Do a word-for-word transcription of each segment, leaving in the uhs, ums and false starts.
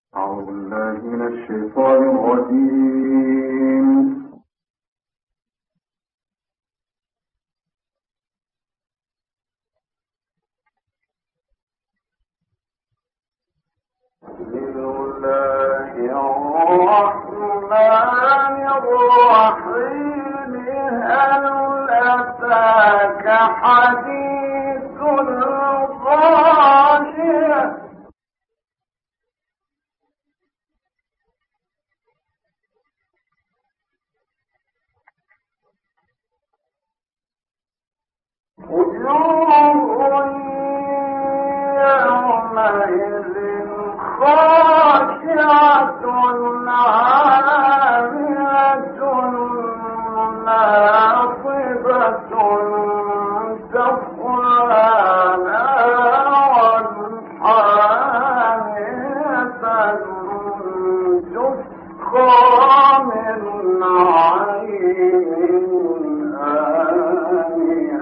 أعوذ بالله من الشيطان الرجيم. بسم الله الرحمن الرحيم. هل أتاك حديث الغاشية؟ وجوه يومئذ خاشعة عاملة ناصبة تصلى نارا حامية تسقى من عين آنية.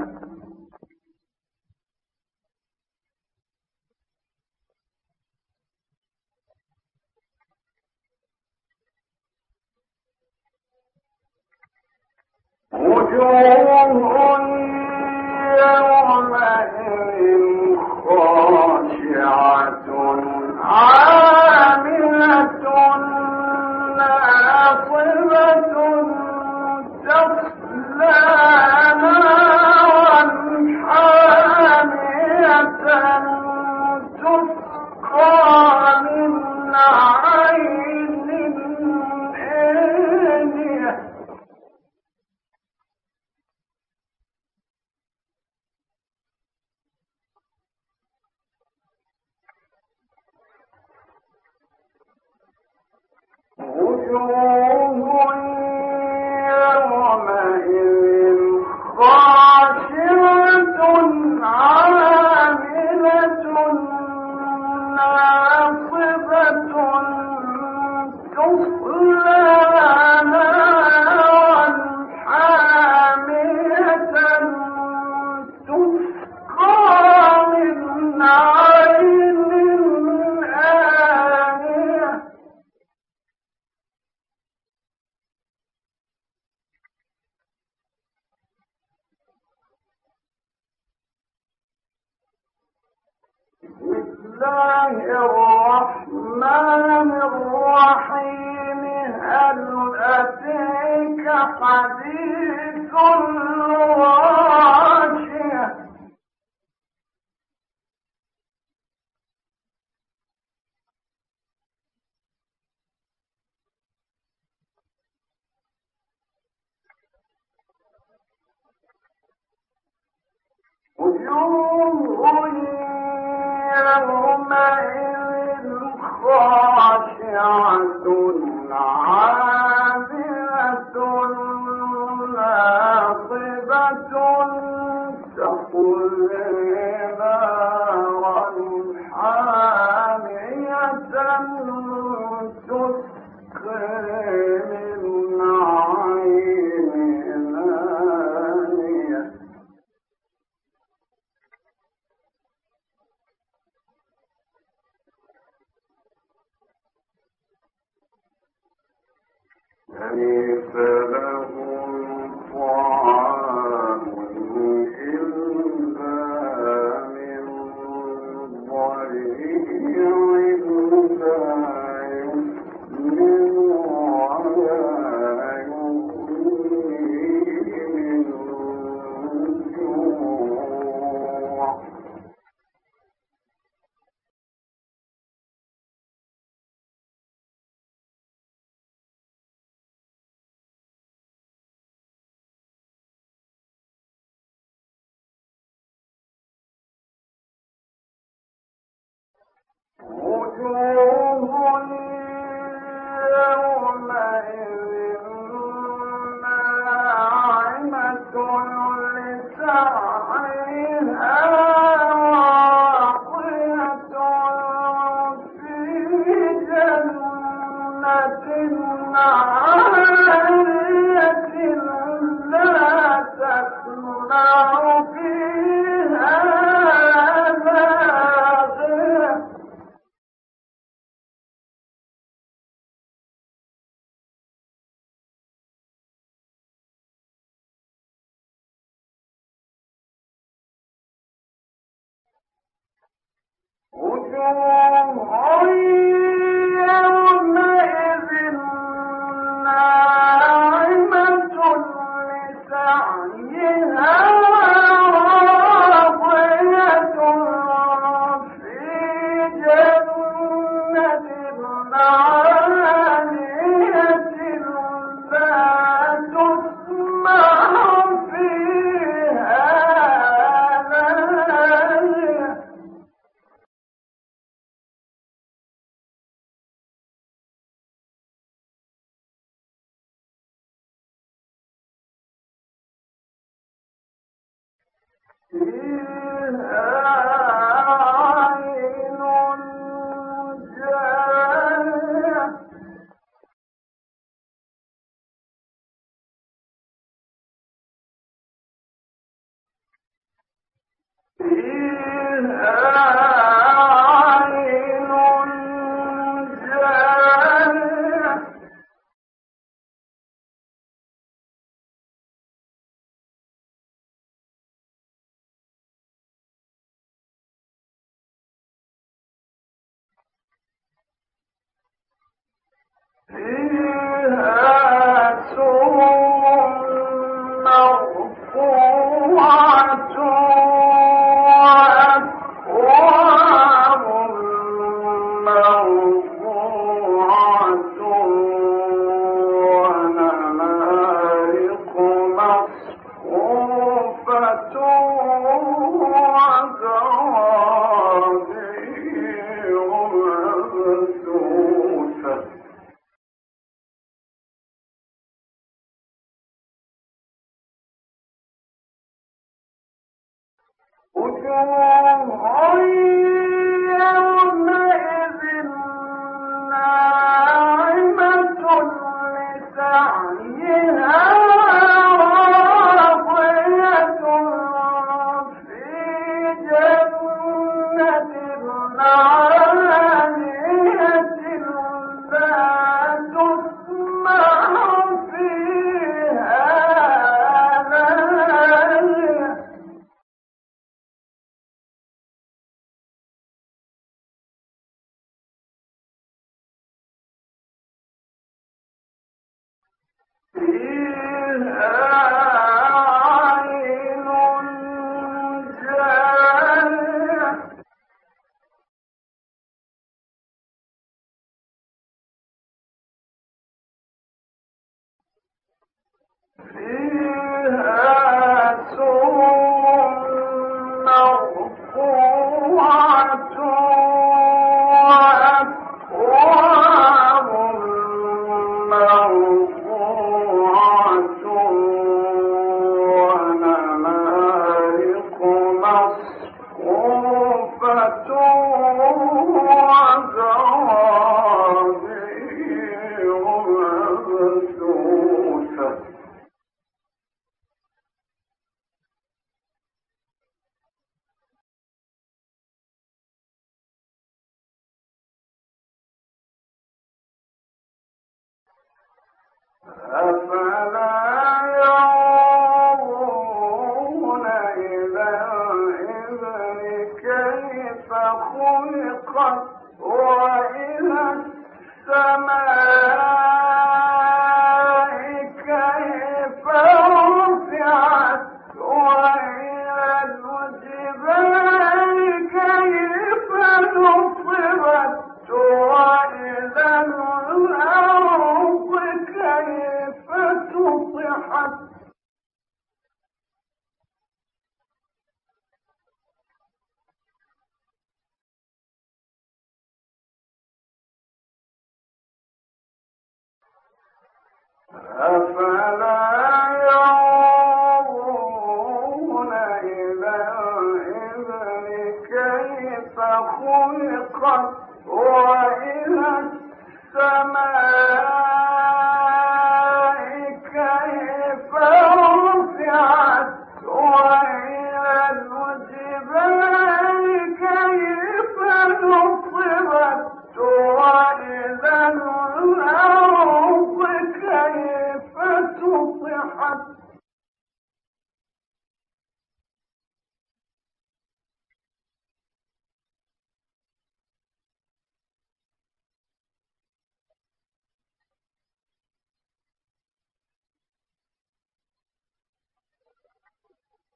وجوه يومئذ خاشعة عاملة ناصبة تصلى نارا حامية تسقى من عين آنية. وجوه يومئذ خاشعة عاملة ناصبة تصلى نارا حامية تسقى من عين آنية. بسم الله الرحمن الرحيم. هل أتاك حديث الغاشية؟ وجوه يومئذ خاشعة عاملة ناصبة تصلى نارا حامية تسقى من عين آنية. ليس لهم طعام إلا من ضريع لا يسمن ولا يغني من جوع. وجوه يومئذ ناعمة لسعيها راضية في جنة عالية لا تسمع فيها لاغية.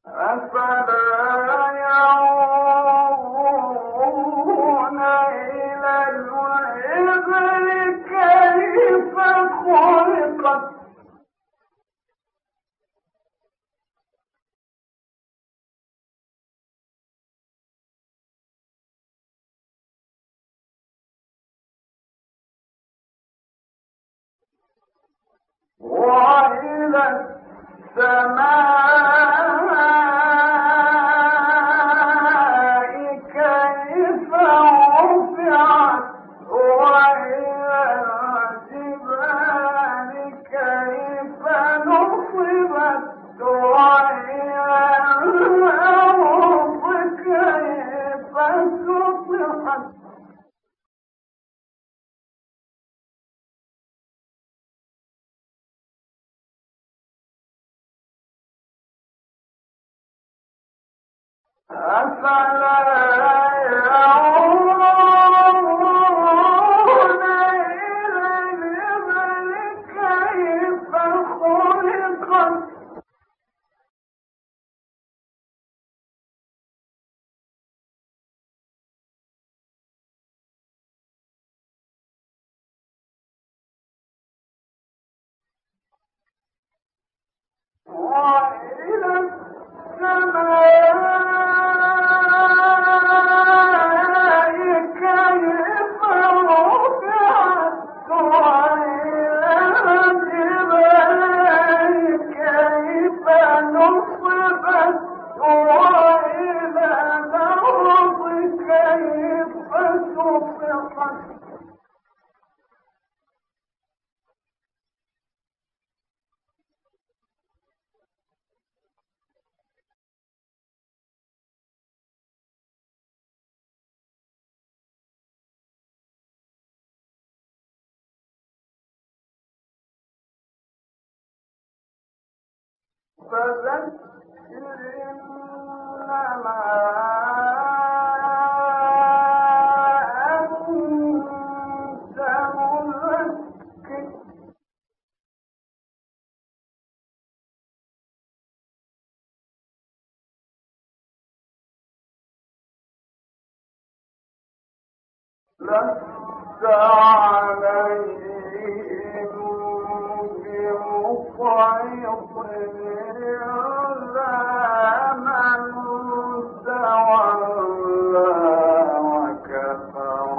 أفلا ينظرون إلى الإبل كيف خلقت وإلى السماء كيف رفعت وإلى الجبال كيف نصبت وإلى الأرض كيف سطحت أفلا ينظرون إلى الإبل كيف خلقت وإلى السماء كيف رفعت وإلى الجبال كيف نصبت وإلى الأرض كيف سطحت فذكر إنما أنت مذكر لست عليهم بمسيطر إلا من تولى وكفر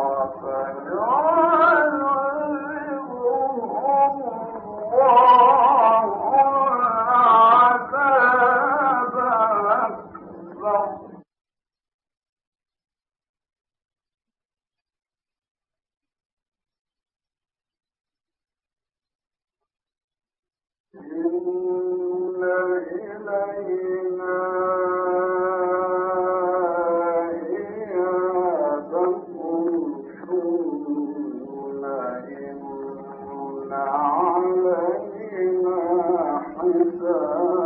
فيعذبه الله العذاب الأكبر إن إلينا إيابهم ثم إن علينا حسابهم